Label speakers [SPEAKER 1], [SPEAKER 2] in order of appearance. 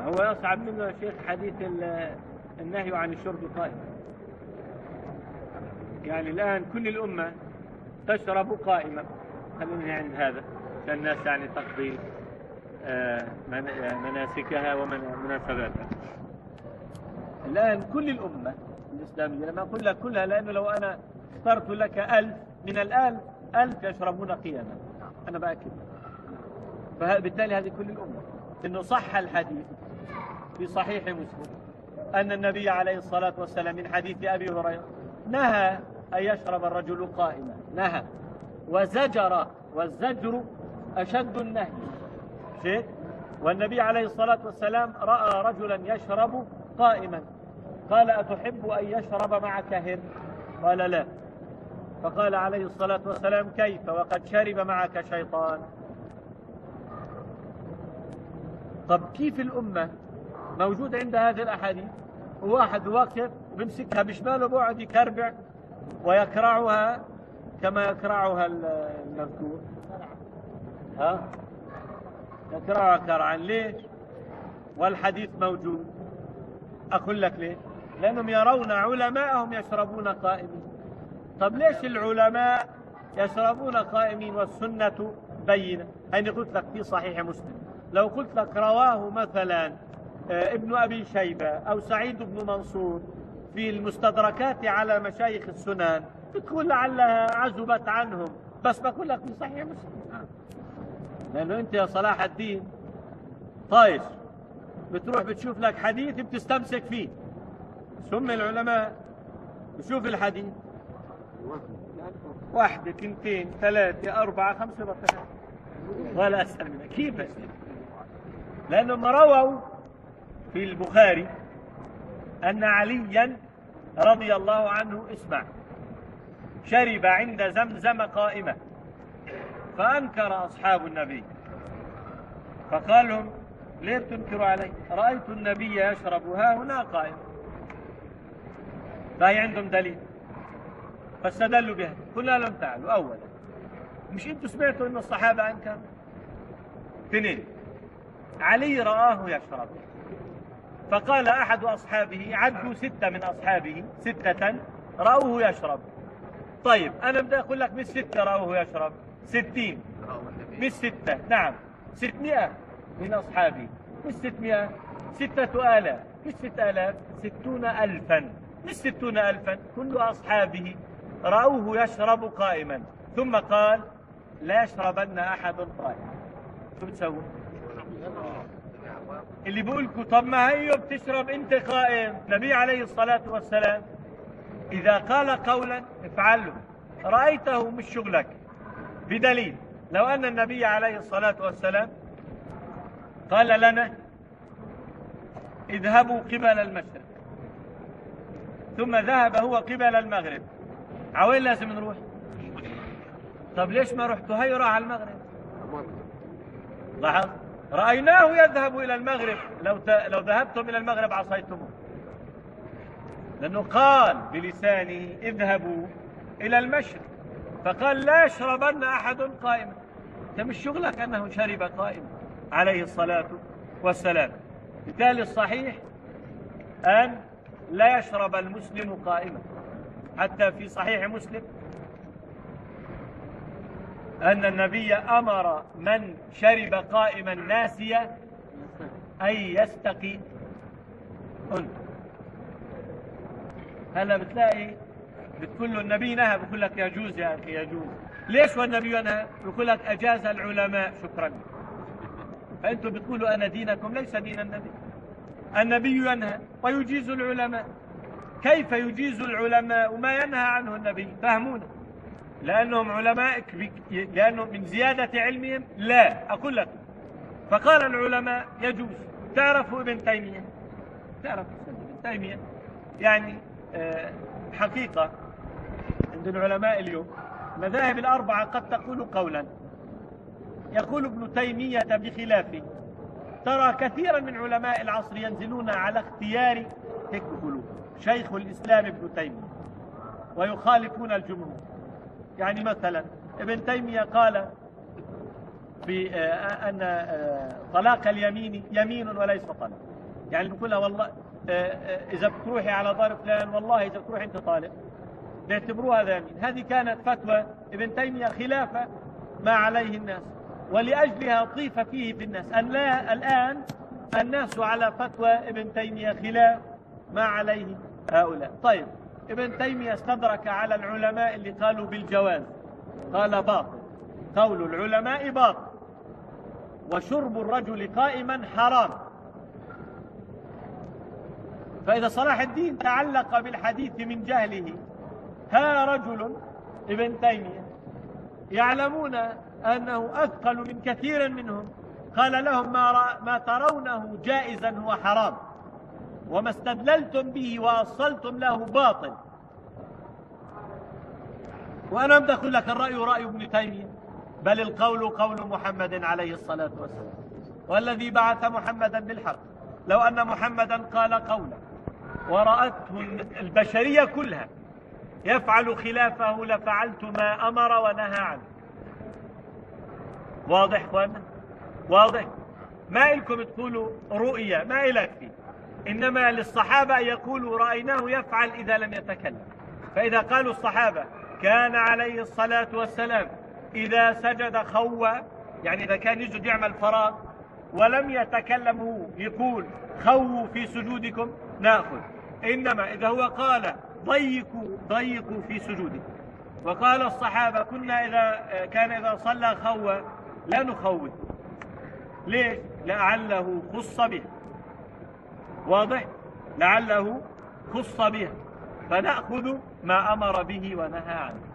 [SPEAKER 1] هو أصعب منه يا شيخ حديث النهي عن الشرب قائما. يعني الآن كل الأمة تشرب قائما، خلينا عند هذا عشان الناس يعني تقضي مناسكها ومناسباتها. الآن كل الأمة الإسلامية، لما أقول لك كلها لأنه لو أنا اخترت لك 1000 من 1000 يشربون قياما، أنا بأكد. فبالتالي هذه كل الأمة. إنه صح الحديث في صحيح مسلم أن النبي عليه الصلاة والسلام من حديث أبي هريرة نهى أن يشرب الرجل قائما، نهى وزجر، والزجر أشد النهي شيء. والنبي عليه الصلاة والسلام رأى رجلا يشرب قائما، قال أتحب أن يشرب معك هر؟ قال لا. فقال عليه الصلاة والسلام كيف وقد شرب معك شيطان؟ طب كيف الأمة موجود عند هذه الأحاديث وواحد واقف بمسكها بشماله بقعد يكربع ويكرعها كما يكرعها المذكور، يكرعها كرعا. ليش؟ والحديث موجود. أقول لك ليه؟ لأنهم يرون علماءهم يشربون قائمين. طب ليش العلماء يشربون قائمين والسنة بينة؟ هيني قلت لك في صحيح مسلم، لو قلت لك رواه مثلا ابن أبي شيبة أو سعيد بن منصور في المستدركات على مشايخ السنن بتقول لعلها عزبت عنهم، بس بقول لك في صحيح مسلم. لأنه أنت يا صلاح الدين طايش بتروح بتشوف لك حديث بتستمسك فيه، ثم العلماء بشوف الحديث 1 2 3 4 5 بطلات ولا أسأل منها. كيف؟ لأنهم رووا في البخاري أن عليا رضي الله عنه اسمع شرب عند زمزم قائمة، فأنكر أصحاب النبي فقال لهم ليه تنكروا علي؟ رأيت النبي يشرب ها هنا قائم. فهي عندهم دليل فاستدلوا بها. قلنا لهم تعالوا، أولا مش أنتم سمعتوا أن الصحابة أنكروا؟ 2 علي رآه يشرب، فقال أحد أصحابه عدوا 6 من أصحابه 6 رأوه يشرب. طيب أنا بدي أقول لك مش 6 رأوه يشرب، 60 مش 6، نعم 600 من أصحابه، مش 600، 6000 مش 6000، 60,000 مش 60,000 كل أصحابه رأوه يشرب قائما، ثم قال لا يشربن أحد قائما. شو بتسوي؟ اللي بيقولكوا طب ما هي بتشرب انت قائم. النبي عليه الصلاة والسلام إذا قال قولا افعله، رأيته مش شغلك، بدليل لو أن النبي عليه الصلاة والسلام قال لنا اذهبوا قبل المشرق ثم ذهب هو قبل المغرب، عوين لازم نروح؟ طب ليش ما رحتوا هيرا على المغرب؟ لاحظ رأيناه يذهب إلى المغرب، لو ذهبتم إلى المغرب عصيتموه، لأنه قال بلسانه اذهبوا إلى المشرق، فقال لا يشربن أحد قائما. أنت مش شغلك أنه شرب قائما عليه الصلاة والسلام. بالتالي الصحيح أن لا يشرب المسلم قائما. حتى في صحيح مسلم أن النبي أمر من شرب قائما ناسيا أن يستقي. هلا بتلاقي بتقول له النبي نهى، بقول لك يجوز يا أخي يجوز. ليش والنبي نهى؟ بقول لك أجاز العلماء. شكرا. فأنتم بتقولوا أنا دينكم ليس دين النبي. النبي ينهى ويجيز العلماء. كيف يجيز العلماء وما ينهى عنه النبي؟ فهمونا. لأنهم علماء لأنه من زيادة علمهم؟ لا، أقول لك. فقال العلماء يجوز. تعرفوا ابن تيمية؟ تعرف ابن تيمية؟ يعني حقيقة عند العلماء اليوم المذاهب الأربعة قد تقول قولا يقول ابن تيمية بخلافه. ترى كثيرا من علماء العصر ينزلون على اختيار هيك بيقولوا شيخ الإسلام ابن تيمية ويخالفون الجمهور. يعني مثلا ابن تيمية قال في أن طلاق اليمين يمين وليس طلاق، يعني بقولها والله إذا بتروحي على دار فلان، والله إذا بتروحي أنت طالق، بيعتبروها ذامين. هذه كانت فتوى ابن تيمية خلافة ما عليه الناس، ولأجلها طيف فيه في الناس أن لا الآن الناس على فتوى ابن تيمية خلاف ما عليه هؤلاء. طيب، ابن تيمية استدرك على العلماء اللي قالوا بالجواز، قال باطل، قول العلماء باطل، وشرب الرجل قائما حرام. فإذا صلاح الدين تعلق بالحديث من جهله، ها رجل ابن تيمية يعلمون أنه أثقل من كثير منهم، قال لهم ما ترونه جائزا هو حرام، وما استدللتم به وأصلتم له باطل. وأنا بدي أقول لك الرأي رأي ابن تيمية، بل القول قول محمد عليه الصلاة والسلام، والذي بعث محمدا بالحق لو أن محمدا قال قولا ورأته البشرية كلها يفعل خلافه لفعلت ما أمر ونهى عنه. واضح اخوانا؟ واضح؟ ما إلكم تقولوا رؤية، ما إلك فيه، إنما للصحابة يقولوا رأيناه يفعل إذا لم يتكلم. فإذا قالوا الصحابة كان عليه الصلاة والسلام إذا سجد خوى، يعني إذا كان يسجد يعمل فراغ ولم يتكلم هو يقول خووا في سجودكم نأخذ. إنما إذا هو قال ضيقوا في سجودكم، وقال الصحابة كنا إذا صلى خوى لا نخوف. ليش؟ لعله خص به. واضح؟ لعله خص به، فنأخذ ما أمر به ونهى عنه.